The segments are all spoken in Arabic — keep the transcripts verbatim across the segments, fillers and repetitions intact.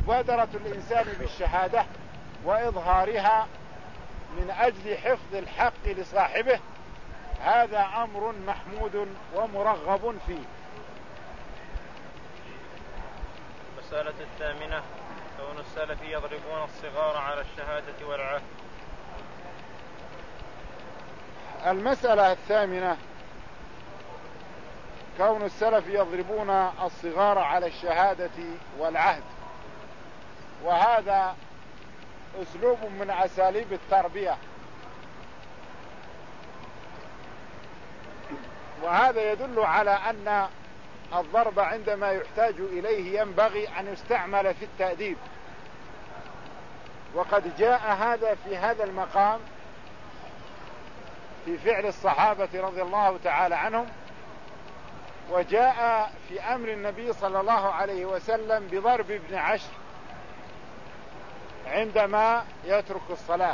ومبادرة الإنسان بالشهادة وإظهارها من أجل حفظ الحق لصاحبه هذا أمر محمود ومرغب فيه. المسألة الثامنة كون السلف يضربون الصغار على الشهادة والعهد. المسألة الثامنة كون السلف يضربون الصغار على الشهادة والعهد، وهذا أسلوب من أساليب التربية، وهذا يدل على أن الضرب عندما يحتاج إليه ينبغي أن يستعمل في التأديب، وقد جاء هذا في هذا المقام في فعل الصحابة رضي الله تعالى عنهم، وجاء في أمر النبي صلى الله عليه وسلم بضرب ابن عشر عندما يترك الصلاة.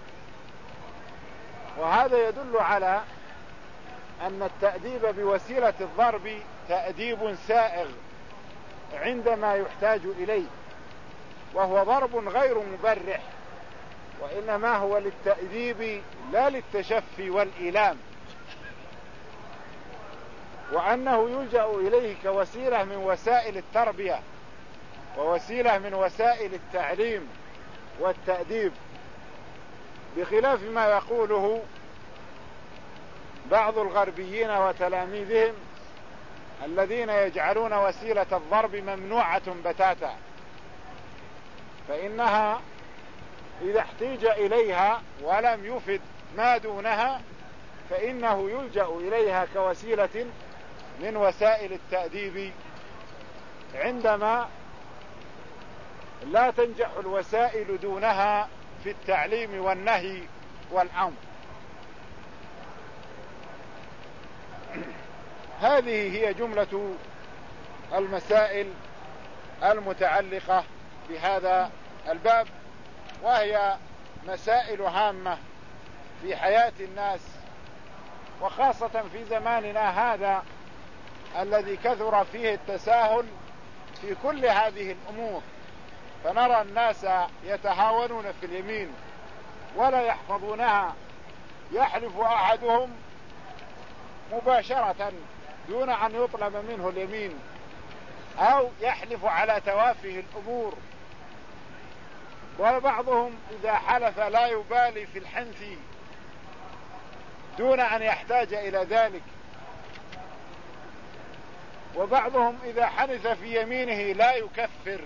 وهذا يدل على أن التأديب بوسيلة الضرب تأديب سائغ عندما يحتاج إليه، وهو ضرب غير مبرح، وإنما هو للتأديب لا للتشفي والإيلام، وأنه يلجأ إليه كوسيلة من وسائل التربية ووسيلة من وسائل التعليم والتأديب، بخلاف ما يقوله بعض الغربيين وتلاميذهم الذين يجعلون وسيلة الضرب ممنوعة بتاتا، فإنها إذا احتيج إليها ولم يفد ما دونها فإنه يلجأ إليها كوسيلة من وسائل التأديب عندما لا تنجح الوسائل دونها في التعليم والنهي والأمر. هذه هي جملة المسائل المتعلقة بهذا الباب، وهي مسائل هامة في حياة الناس، وخاصة في زماننا هذا الذي كثر فيه التساهل في كل هذه الأمور، فنرى الناس يتهاونون في اليمين ولا يحفظونها، يحلف أحدهم مباشرة دون أن يطلب منه اليمين، أو يحلف على توافه الأمور، وبعضهم إذا حلف لا يبالي في الحنث دون أن يحتاج إلى ذلك، وبعضهم إذا حنث في يمينه لا يكفر.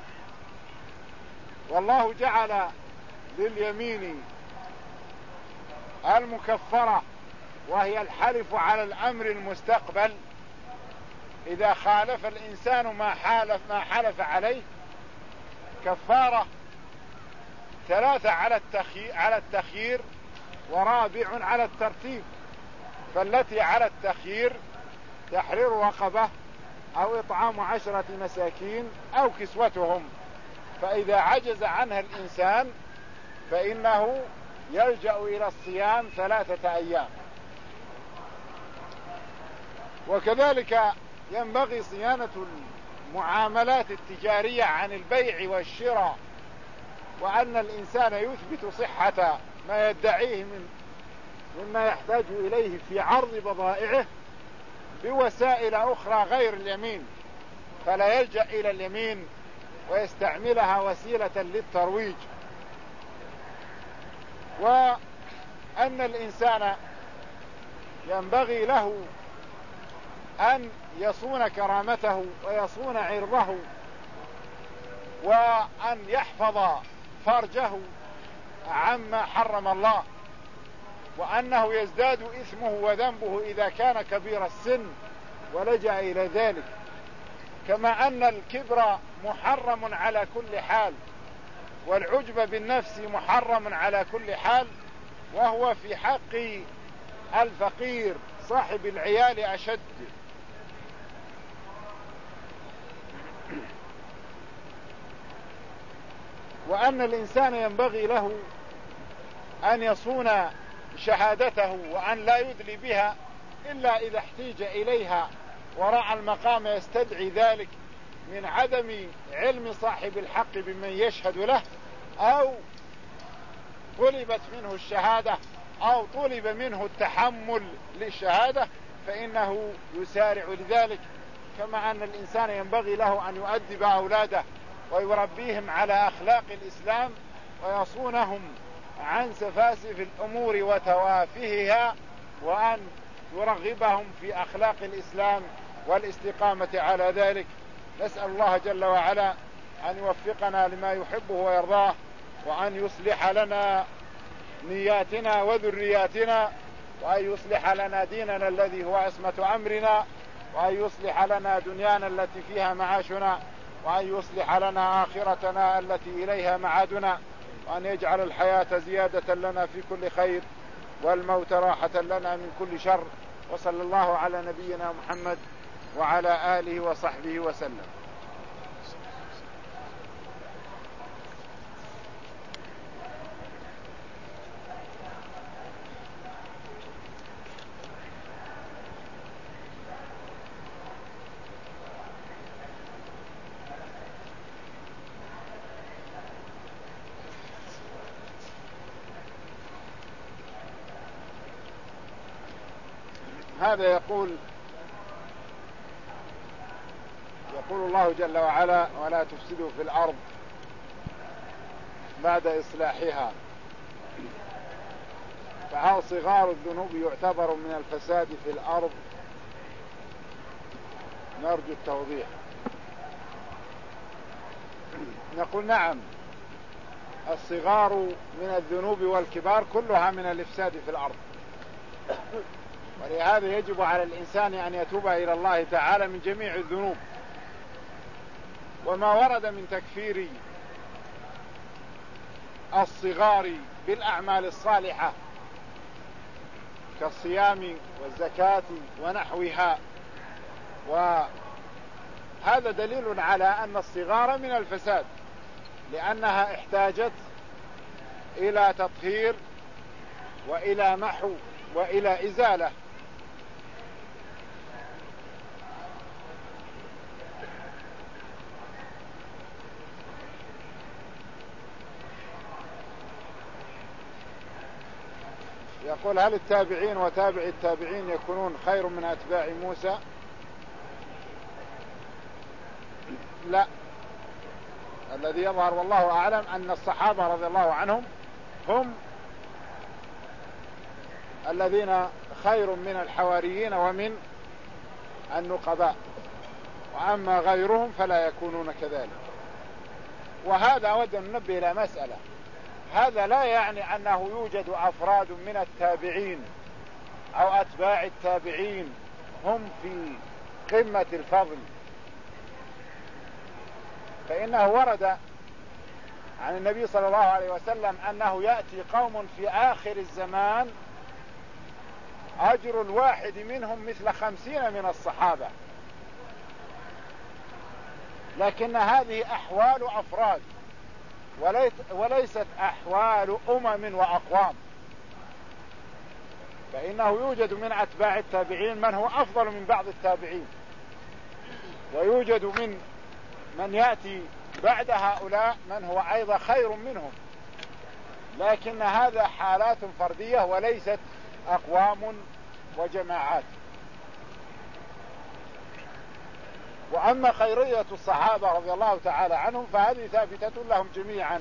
والله جعل لليمين المكفرة وهي الحلف على الأمر المستقبل، إذا خالف الإنسان ما حلف ما حلف عليه كفارة ثلاثة على التخيير, على التخيير ورابع على الترتيب. فالتي على التخيير تحرير رقبة أو إطعام عشرة مساكين أو كسوتهم، فإذا عجز عنها الإنسان فإنه يلجأ إلى الصيام ثلاثة أيام. وكذلك ينبغي صيانة المعاملات التجارية عن البيع والشراء، وأن الإنسان يثبت صحة ما يدعيه من مما يحتاج إليه في عرض بضائعه بوسائل أخرى غير اليمين، فلا يلجأ إلى اليمين ويستعملها وسيلة للترويج. وأن الإنسان ينبغي له أن يصون كرامته ويصون عرضه، وأن يحفظ فرجه عما حرم الله، وأنه يزداد إثمه وذنبه إذا كان كبير السن ولجأ إلى ذلك، كما أن الكبر محرم على كل حال، والعجب بالنفس محرم على كل حال، وهو في حق الفقير صاحب العيال أشد. وأن الإنسان ينبغي له أن يصون شهادته وأن لا يدلي بها إلا إذا احتيج إليها ورأى المقام يستدعي ذلك، من عدم علم صاحب الحق بمن يشهد له، أو طلبت منه الشهادة أو طلب منه التحمل للشهادة، فإنه يسارع لذلك. كما أن الإنسان ينبغي له أن يؤدب أولاده ويربيهم على أخلاق الإسلام ويصونهم عن سفاسف الأمور وتوافهها، وأن يرغبهم في أخلاق الإسلام والاستقامة على ذلك. نسأل الله جل وعلا أن يوفقنا لما يحبه ويرضاه، وأن يصلح لنا نياتنا وذرياتنا، وأن يصلح لنا ديننا الذي هو عصمة أمرنا، وأن يصلح لنا دنيانا التي فيها معاشنا، وأن يصلح لنا آخرتنا التي إليها معادنا، وأن يجعل الحياة زيادة لنا في كل خير والموت راحة لنا من كل شر. وصلى الله على نبينا محمد وعلى آله وصحبه وسلم. هذا يقول يقول الله جل وعلا: ولا تفسدوا في الأرض بعد إصلاحها. فهل صغار الذنوب يعتبر من الفساد في الأرض؟ نرجو التوضيح. نقول نعم، الصغار من الذنوب والكبار كلها من الإفساد في الأرض، ولهذا يجب على الإنسان أن يتوب إلى الله تعالى من جميع الذنوب. وما ورد من تكفير الصغار بالأعمال الصالحة كالصيام والزكاة ونحوها، وهذا دليل على أن الصغار من الفساد، لأنها احتاجت إلى تطهير وإلى محو وإلى إزالة. يقول: هل التابعين وتابع التابعين يكونون خير من أتباع موسى؟ لا، الذي يظهر والله أعلم أن الصحابة رضي الله عنهم هم الذين خير من الحواريين ومن النقباء، وأما غيرهم فلا يكونون كذلك. وهذا أود أن ننبه إلى مسألة: هذا لا يعني أنه يوجد أفراد من التابعين أو أتباع التابعين هم في قمة الفضل، فإنه ورد عن النبي صلى الله عليه وسلم أنه يأتي قوم في آخر الزمان أجر الواحد منهم مثل خمسين من الصحابة، لكن هذه أحوال أفراد وليست أحوال أمم وأقوام. فإنه يوجد من أتباع التابعين من هو أفضل من بعض التابعين، ويوجد من من يأتي بعد هؤلاء من هو أيضا خير منهم، لكن هذا حالات فردية وليست أقوام وجماعات. وأما خيرية الصحابة رضي الله تعالى عنهم فهذه ثابتة لهم جميعا.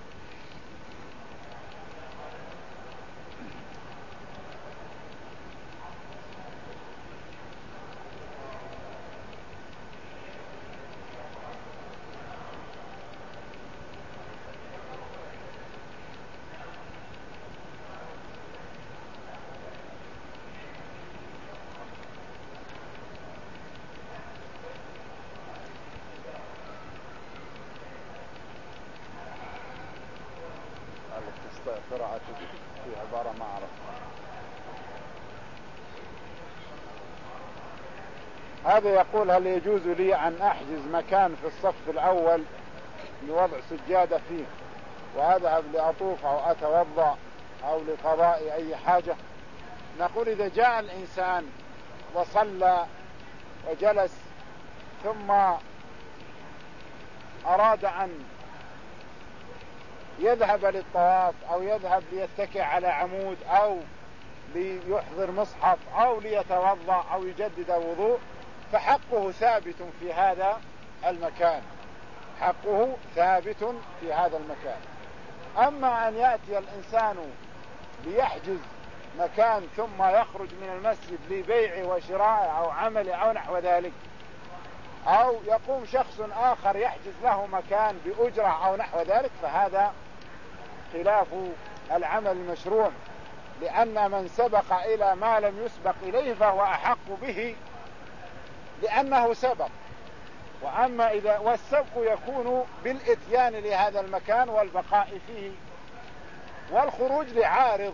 قراءة في عبارة ما أعرف. هذا يقول: هل يجوز لي أن أحجز مكان في الصف الأول لوضع سجادة فيه وأذهب لأطوف أو أتوضأ أو لقضاء أي حاجة؟ نقول: إذا جاء الإنسان وصلى وجلس ثم أراد أن يذهب للطواف أو يذهب ليتكئ على عمود أو ليحضر مصحف أو ليتوضأ أو يجدد وضوء فحقه ثابت في هذا المكان، حقه ثابت في هذا المكان. أما أن يأتي الإنسان ليحجز مكان ثم يخرج من المسجد لبيع وشراء أو عمل أو نحو ذلك، أو يقوم شخص آخر يحجز له مكان بأجرة أو نحو ذلك، فهذا خلاف العمل المشروع، لأن من سبق إلى ما لم يسبق إليه فهو أحق به لأنه سبق. وأما إذا والسبق يكون بالإتيان لهذا المكان والبقاء فيه والخروج لعارض.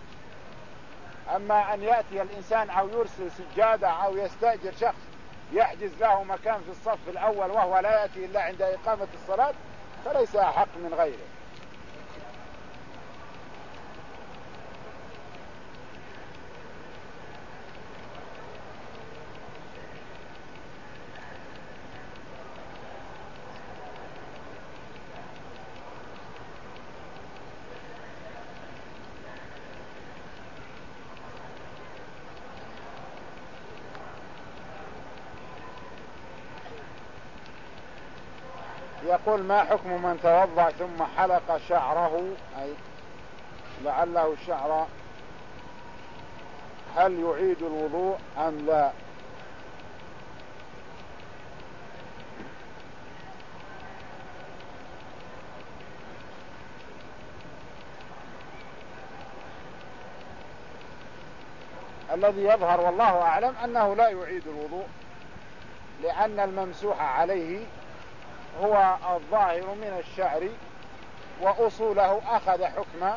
أما أن يأتي الإنسان أو يرسل سجادة أو يستأجر شخص يحجز له مكان في الصف الأول وهو لا يأتي إلا عند إقامة الصلاة فليس أحق من غيره. يقول: ما حكم من توضأ ثم حلق شعره، أي لعله الشعر، هل يعيد الوضوء أم لا؟ الذي يظهر والله أعلم أنه لا يعيد الوضوء، لأن الممسوح عليه هو الظاهر من الشعر وأصوله أخذ حكم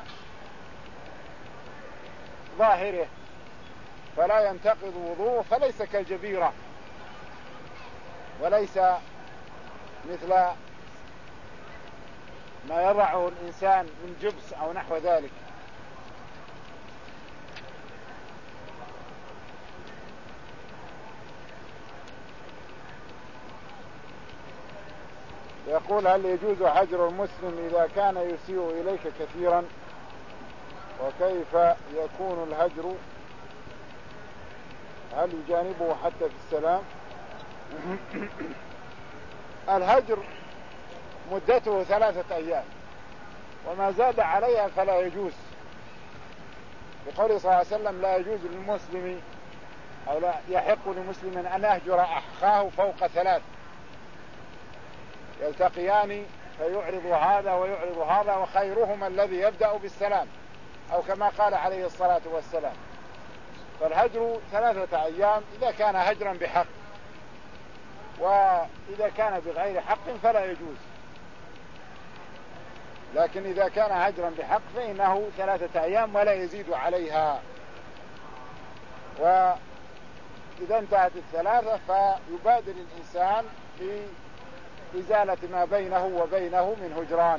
ظاهره فلا ينتقض وضوءه، فليس كالجبيرة وليس مثل ما يضعه الإنسان من جبس أو نحو ذلك. يقول: هل يجوز هجر المسلم إذا كان يسيء إليك كثيرا؟ وكيف يكون الهجر؟ هل يجانبه حتى في السلام؟ الهجر مدته ثلاثة أيام وما زاد عليها فلا يجوز، بقوله صلى الله عليه وسلم: لا يجوز للمسلم أو لا يحق لمسلم أن يهجر أخاه فوق ثلاث، يلتقيان فيعرض هذا ويعرض هذا وخيرهما الذي يبدأ بالسلام، أو كما قال عليه الصلاة والسلام. فالهجر ثلاثة أيام إذا كان هجرا بحق، وإذا كان بغير حق فلا يجوز، لكن إذا كان هجرا بحق فإنه ثلاثة أيام ولا يزيد عليها. وإذا انتهت الثلاثة فيبادر الإنسان بإزالة ما بينه وبينه من هجران.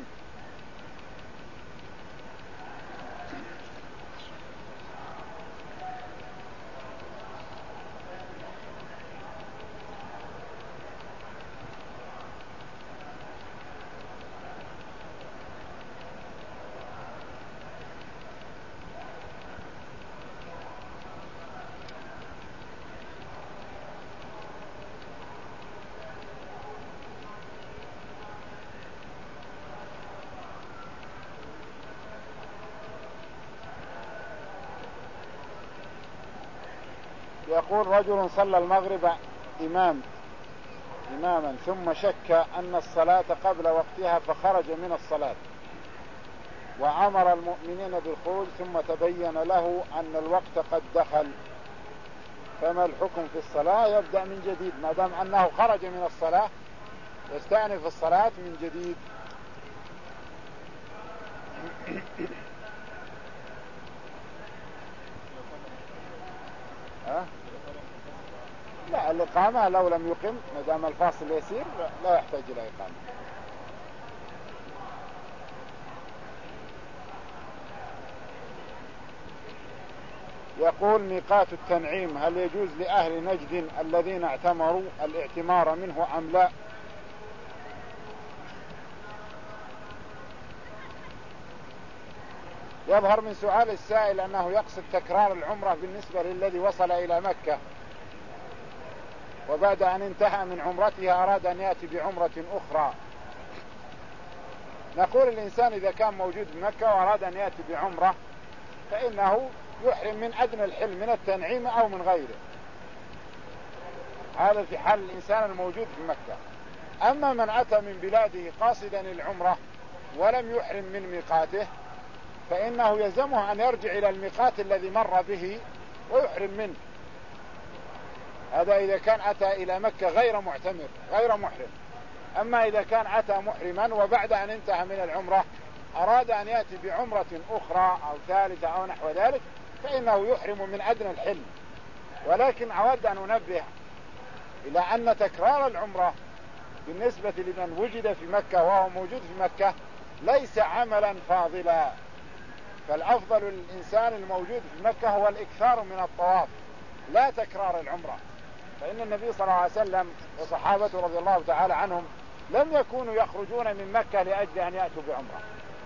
يقول: رجل صلى المغرب إمام إماما ثم شك أن الصلاة قبل وقتها فخرج من الصلاة وأمر المؤمنين بالخروج ثم تبين له أن الوقت قد دخل، فما الحكم في الصلاة؟ يبدأ من جديد، ما دام أنه خرج من الصلاة يستأنف الصلاة من جديد. ها؟ لا، الإقامة لو لم يقم ما دام الفاصل يسير لا يحتاج إلى إقامة. يقول: ميقات التنعيم هل يجوز لأهل نجد الذين اعتمروا الاعتمار منه أم لا؟ يظهر من سؤال السائل أنه يقصد تكرار العمرة بالنسبة للذي وصل إلى مكة وبعد أن انتهى من عمرته أراد أن يأتي بعمرة أخرى. نقول الإنسان إذا كان موجود بمكة وأراد أن يأتي بعمرة فإنه يحرم من أدنى الحل من التنعيم أو من غيره، هذا في حال الإنسان الموجود في مكة. أما من أتى من بلاده قاصدا العمرة ولم يحرم من ميقاته فإنه يلزمه أن يرجع إلى الميقات الذي مر به ويحرم منه. هذا إذا كان أتى إلى مكة غير معتمر غير محرم. أما إذا كان أتى محرما وبعد أن انتهى من العمرة أراد أن يأتي بعمرة أخرى أو ثالثة أو نحو ذلك فإنه يحرم من أدنى الحل. ولكن أود أن أنبه إلى أن تكرار العمرة بالنسبة لمن وجد في مكة وهو موجود في مكة ليس عملا فاضلا، فالأفضل للإنسان الموجود في مكة هو الإكثار من الطواف لا تكرار العمرة. فإن النبي صلى الله عليه وسلم وصحابته رضي الله تعالى عنهم لم يكونوا يخرجون من مكة لأجل أن يأتوا بعمرة،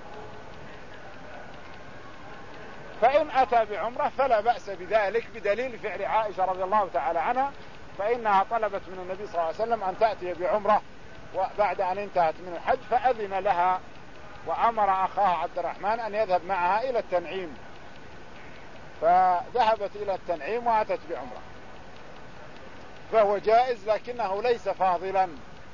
فإن أتى بعمرة فلا بأس بذلك بدليل فعل عائشة رضي الله تعالى عنها، فإنها طلبت من النبي صلى الله عليه وسلم أن تأتي بعمرة وبعد أن انتهت من الحج فأذن لها وأمر أخاها عبد الرحمن أن يذهب معها إلى التنعيم، فذهبت إلى التنعيم وأتت بعمرة، فهو جائز لكنه ليس فاضلا.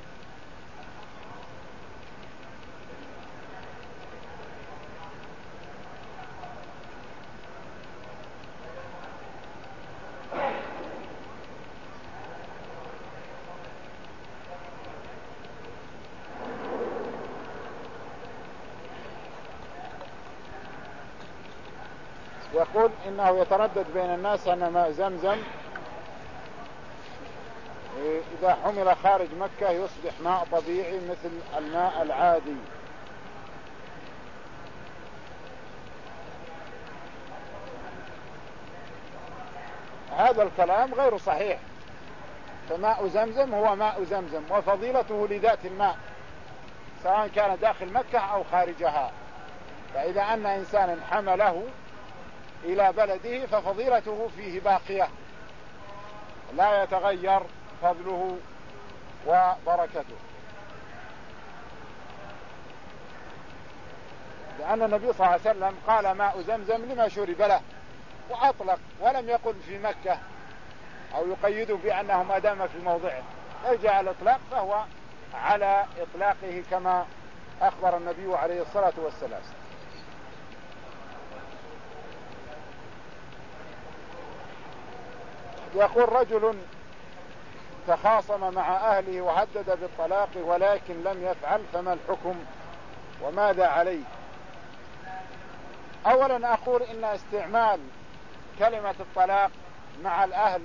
يقول إنه يتردد بين الناس أن ماء زمزم إذا حمل خارج مكة يصبح ماء طبيعي مثل الماء العادي. هذا الكلام غير صحيح، فماء زمزم هو ماء زمزم وفضيلته لذات الماء سواء كان داخل مكة أو خارجها. فإذا أن إنسان حمله إلى بلده ففضيلته فيه باقية لا يتغير فضله وبركته، لأن النبي صلى الله عليه وسلم قال ماء زمزم لما شرب له وأطلق ولم يقل في مكة أو يقيده بأنه ما دام في موضعه. يرجع الإطلاق فهو على إطلاقه كما أخبر النبي عليه الصلاة والسلام. يقول رجل تخاصم مع أهله وهدد بالطلاق ولكن لم يفعل فما الحكم وماذا عليه؟ أولا أقول إن استعمال كلمة الطلاق مع الأهل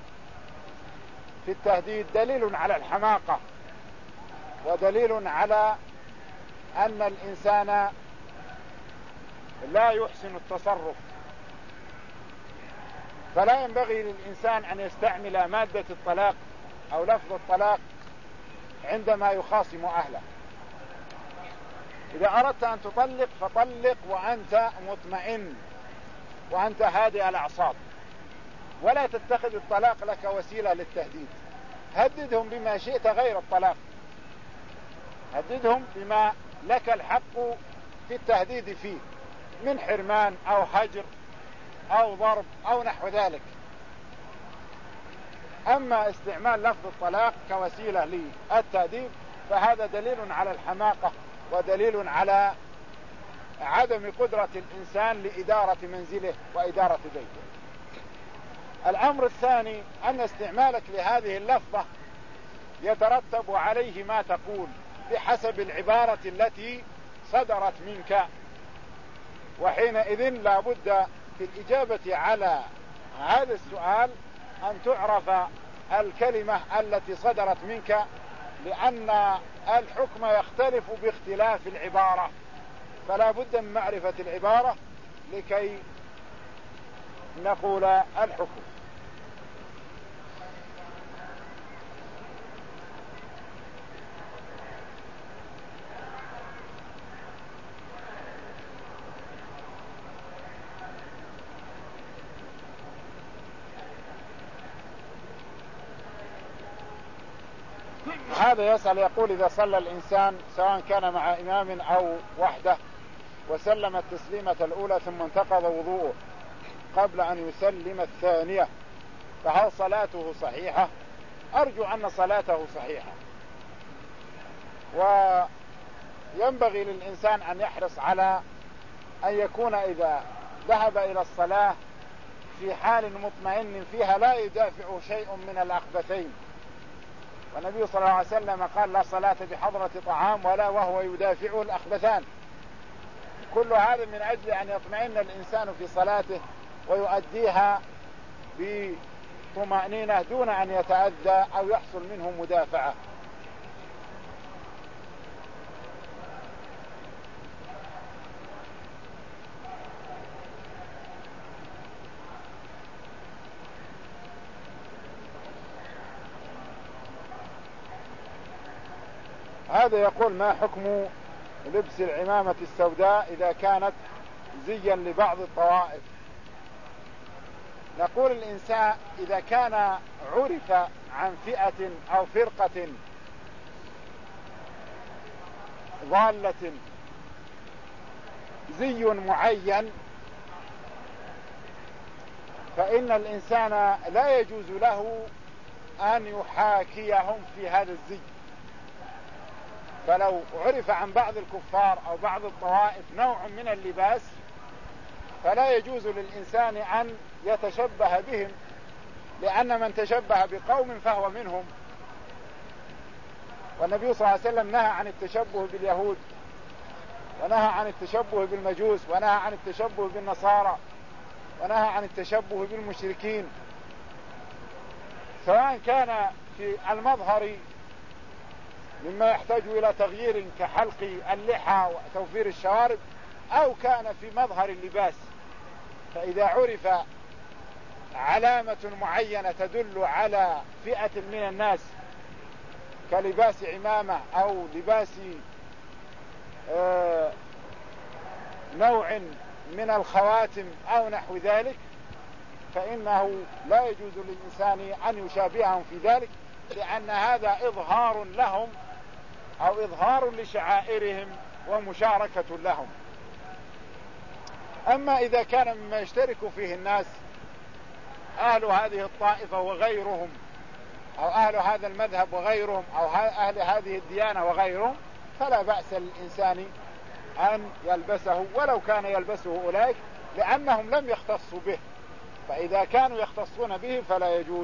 في التهديد دليل على الحماقة ودليل على أن الإنسان لا يحسن التصرف، فلا ينبغي للإنسان أن يستعمل مادة الطلاق أو لفظ الطلاق عندما يخاصم أهله. إذا أردت أن تطلق فطلق وأنت مطمئن وأنت هادئ الأعصاب، ولا تتخذ الطلاق لك وسيلة للتهديد. هددهم بما شئت غير الطلاق، هددهم بما لك الحق في التهديد فيه من حرمان أو هجر أو ضرب أو نحو ذلك. أما استعمال لفظ الطلاق كوسيلة للتهديد فهذا دليل على الحماقة ودليل على عدم قدرة الإنسان لإدارة منزله وإدارة بيته. الأمر الثاني أن استعمالك لهذه اللفظة يترتب عليه ما تقول بحسب العبارة التي صدرت منك، وحينئذ لا بد في الإجابة على هذا السؤال أن تعرف الكلمة التي صدرت منك، لأن الحكم يختلف باختلاف العبارة، فلا بد من معرفة العبارة لكي نقول الحكم. هذا يسأل يقول إذا صلى الإنسان سواء كان مع إمام أو وحده وسلم التسليمة الأولى ثم انتقض وضوءه قبل أن يسلم الثانية فهل صلاته صحيحة؟ أرجو أن صلاته صحيحة. وينبغي للإنسان أن يحرص على أن يكون إذا ذهب إلى الصلاة في حال مطمئن فيها لا يدافع شيء من الأخبثين. والنبي صلى الله عليه وسلم قال لا صلاة بحضرة طعام ولا وهو يدافع الأخبثان. كل هذا من أجل أن يطمئن الإنسان في صلاته ويؤديها بطمأنينة دون أن يتأذى أو يحصل منه مدافعة. هذا يقول ما حكم لبس العمامة السوداء إذا كانت زيا لبعض الطوائف؟ نقول الإنسان إذا كان عرف عن فئة أو فرقة ضالة زي معين فإن الإنسان لا يجوز له أن يحاكيهم في هذا الزي. فلو عرف عن بعض الكفار أو بعض الطوائف نوع من اللباس فلا يجوز للإنسان أن يتشبه بهم، لأن من تشبه بقوم فهو منهم. والنبي صلى الله عليه وسلم نهى عن التشبه باليهود، ونهى عن التشبه بالمجوس، ونهى عن التشبه بالنصارى، ونهى عن التشبه بالمشركين، سواء كان في المظهر مما يحتاج إلى تغيير كحلق اللحى وتوفير الشوارب، أو كان في مظهر اللباس. فإذا عرف علامة معينة تدل على فئة من الناس كلباس عمامة أو لباس آه نوع من الخواتم أو نحو ذلك، فإنه لا يجوز للإنسان أن يشابههم في ذلك، لأن هذا إظهار لهم أو إظهار لشعائرهم ومشاركة لهم. أما إذا كان مما يشترك فيه الناس أهل هذه الطائفة وغيرهم، أو أهل هذا المذهب وغيرهم، أو أهل هذه الديانة وغيرهم، فلا بأس للإنسان أن يلبسه ولو كان يلبسه أولئك، لأنهم لم يختصوا به. فإذا كانوا يختصون به فلا يجوز.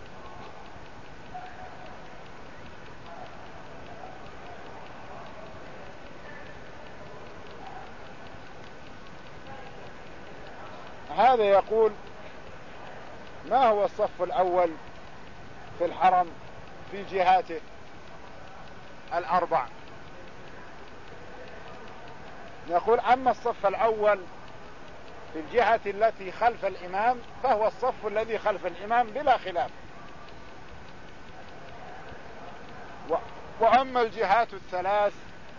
هذا يقول ما هو الصف الأول في الحرم في جهاته الأربع؟ يقول أما الصف الأول في الجهة التي خلف الإمام فهو الصف الذي خلف الإمام بلا خلاف، وأما الجهات الثلاث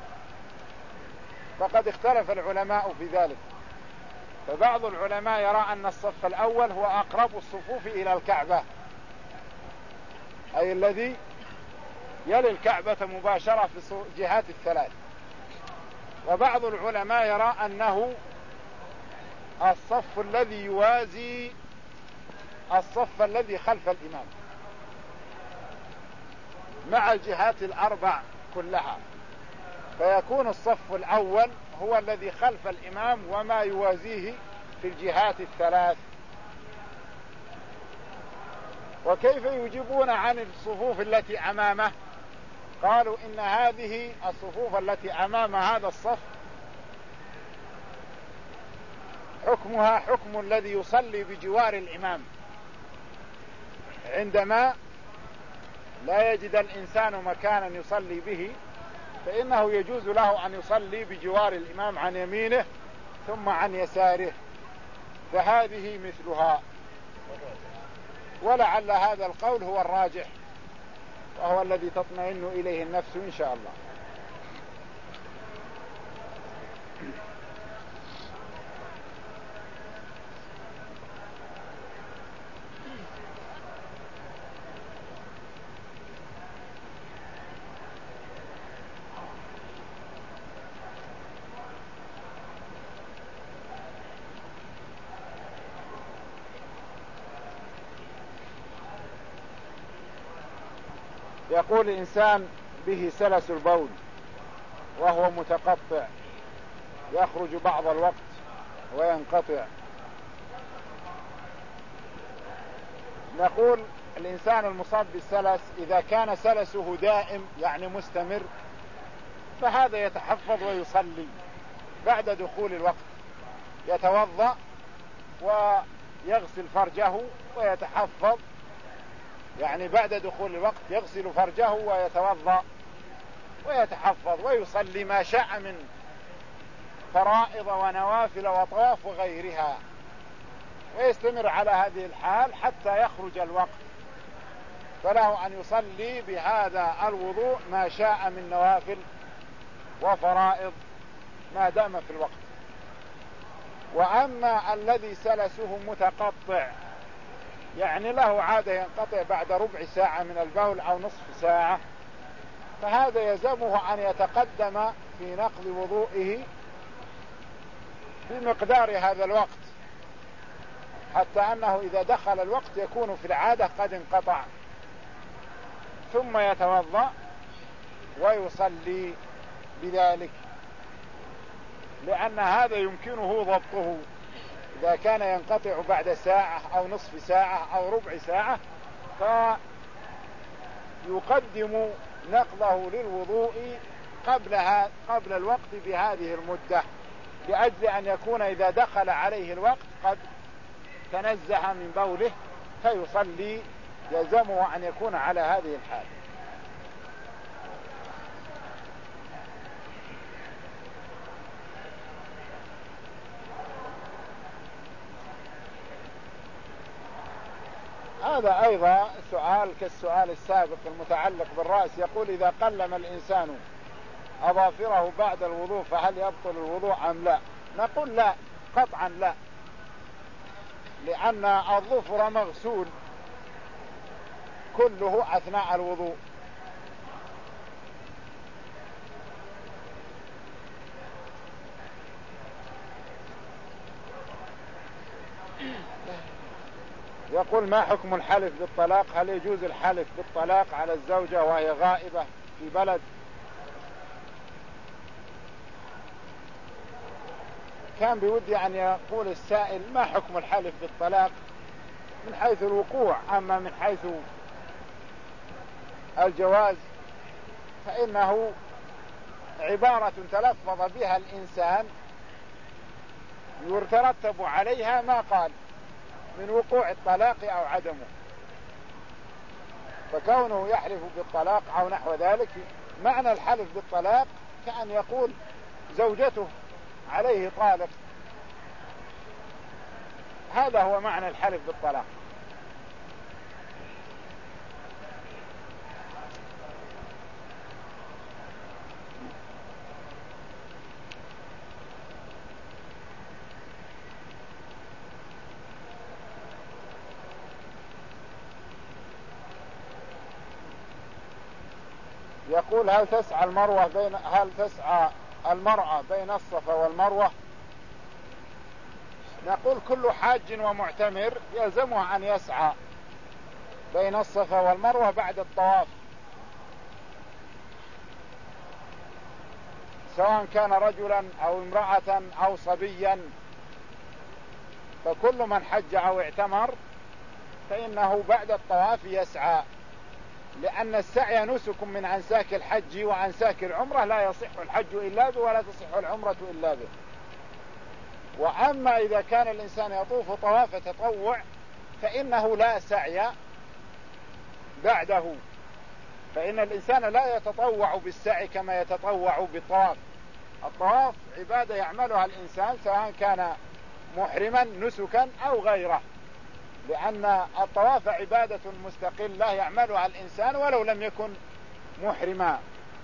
فقد اختلف العلماء في ذلك. فبعض العلماء يرى أن الصف الأول هو أقرب الصفوف إلى الكعبة، أي الذي يلي الكعبة مباشرة في الجهات الثلاث. وبعض العلماء يرى أنه الصف الذي يوازي الصف الذي خلف الإمام مع الجهات الأربع كلها، فيكون الصف الأول هو الذي خلف الإمام وما يوازيه في الجهات الثلاث. وكيف يجيبون عن الصفوف التي أمامه؟ قالوا إن هذه الصفوف التي أمام هذا الصف حكمها حكم الذي يصلي بجوار الإمام، عندما لا يجد الإنسان مكانا يصلي به فإنه يجوز له أن يصلي بجوار الإمام عن يمينه ثم عن يساره، فهذه مثلها. ولعل هذا القول هو الراجح وهو الذي تطمئن إليه النفس إن شاء الله. يقول الإنسان به سلس البول وهو متقطع يخرج بعض الوقت وينقطع. نقول الإنسان المصاب بالسلس إذا كان سلسه دائم يعني مستمر فهذا يتحفظ ويصلي بعد دخول الوقت، يتوضأ ويغسل فرجه ويتحفظ، يعني بعد دخول الوقت يغسل فرجه ويتوضأ ويتحفظ ويصلي ما شاء من فرائض ونوافل وطواف وغيرها، ويستمر على هذه الحال حتى يخرج الوقت، فله أن يصلي بهذا الوضوء ما شاء من نوافل وفرائض ما دام في الوقت. وأما الذي سلسه متقطع يعني له عادة ينقطع بعد ربع ساعة من البول أو نصف ساعة، فهذا يلزمه أن يتقدم في نقض وضوئه بمقدار هذا الوقت، حتى أنه إذا دخل الوقت يكون في العادة قد انقطع، ثم يتوضأ ويصلي بذلك، لأن هذا يمكنه ضبطه. إذا كان ينقطع بعد ساعة أو نصف ساعة أو ربع ساعة فيقدم نقضه للوضوء قبلها قبل الوقت بهذه المدة، لأجل أن يكون إذا دخل عليه الوقت قد تنزه من بوله فيصلي، يلزمه أن يكون على هذه الحال. هذا أيضا سؤال كالسؤال السابق المتعلق بالرأس، يقول إذا قلم الإنسان أظافره بعد الوضوء فهل يبطل الوضوء أم لا؟ نقول لا، قطعا لا، لأن الظفر مغسول كله أثناء الوضوء، يقول ما حكم الحلف بالطلاق؟ هل يجوز الحلف بالطلاق على الزوجة وهي غائبة في بلد؟ كان بودي أن يقول السائل ما حكم الحلف بالطلاق من حيث الوقوع، أما من حيث الجواز فإنه عبارة تلفظ بها الإنسان يترتب عليها ما قال من وقوع الطلاق أو عدمه، فكونه يحلف بالطلاق أو نحو ذلك، معنى الحلف بالطلاق كأن يقول زوجته عليه طالق، هذا هو معنى الحلف بالطلاق. يقول هل تسعى المروة بين هل تسعى المرأة بين الصفا والمروة؟ نقول كل حاج ومعتمر يلزمه أن يسعى بين الصفا والمروة بعد الطواف، سواء كان رجلا أو امرأة أو صبيا، فكل من حج أو اعتمر فإنه بعد الطواف يسعى، لأن السعي نسك من أنساك الحج وأنساك العمرة، لا يصح الحج إلا به ولا تصح العمرة إلا به. وأما إذا كان الإنسان يطوف طواف تطوع فإنه لا سعي بعده، فإن الإنسان لا يتطوع بالسعي كما يتطوع بالطواف. الطواف عبادة يعملها الإنسان سواء كان محرما نسكا أو غيره، لأن الطواف عبادة مستقلة يعملها الإنسان ولو لم يكن محرما،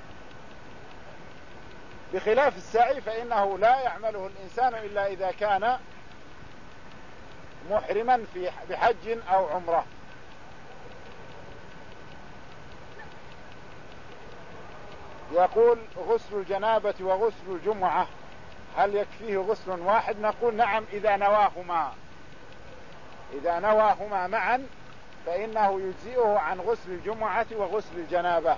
بخلاف السعي فإنه لا يعمله الإنسان إلا إذا كان محرما في بحج أو عمرة. يقول غسل الجنابة وغسل الجمعة هل يكفيه غسل واحد؟ نقول نعم إذا نواهما إذا نواهما معا فإنه يجزئه عن غسل الجمعة وغسل الجنابة.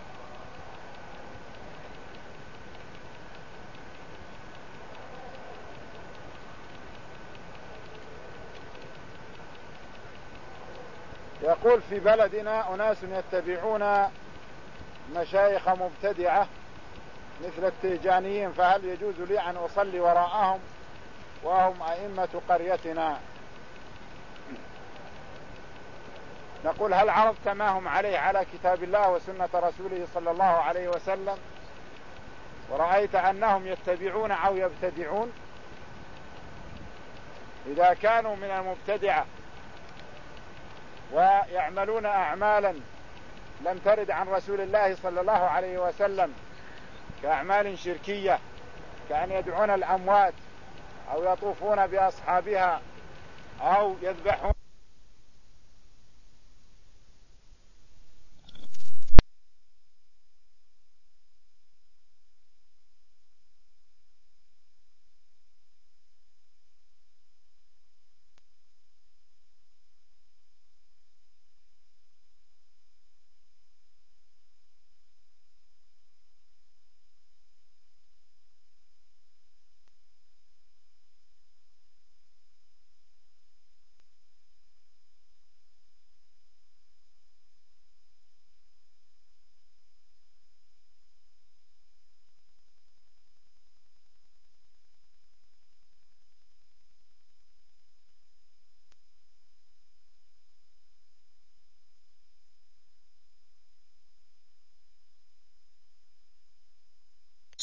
يقول في بلدنا أناس يتبعون مشايخ مبتدعة مثل التيجانيين، فهل يجوز لي أن أصلي وراءهم وهم أئمة قريتنا؟ نقول هل عرضت ما هم عليه على كتاب الله وسنة رسوله صلى الله عليه وسلم ورأيت أنهم يتبعون أو يبتدعون؟ إذا كانوا من المبتدعة ويعملون أعمالا لم ترد عن رسول الله صلى الله عليه وسلم كأعمال شركية كأن يدعون الأموات أو يطوفون بأصحابها أو يذبحون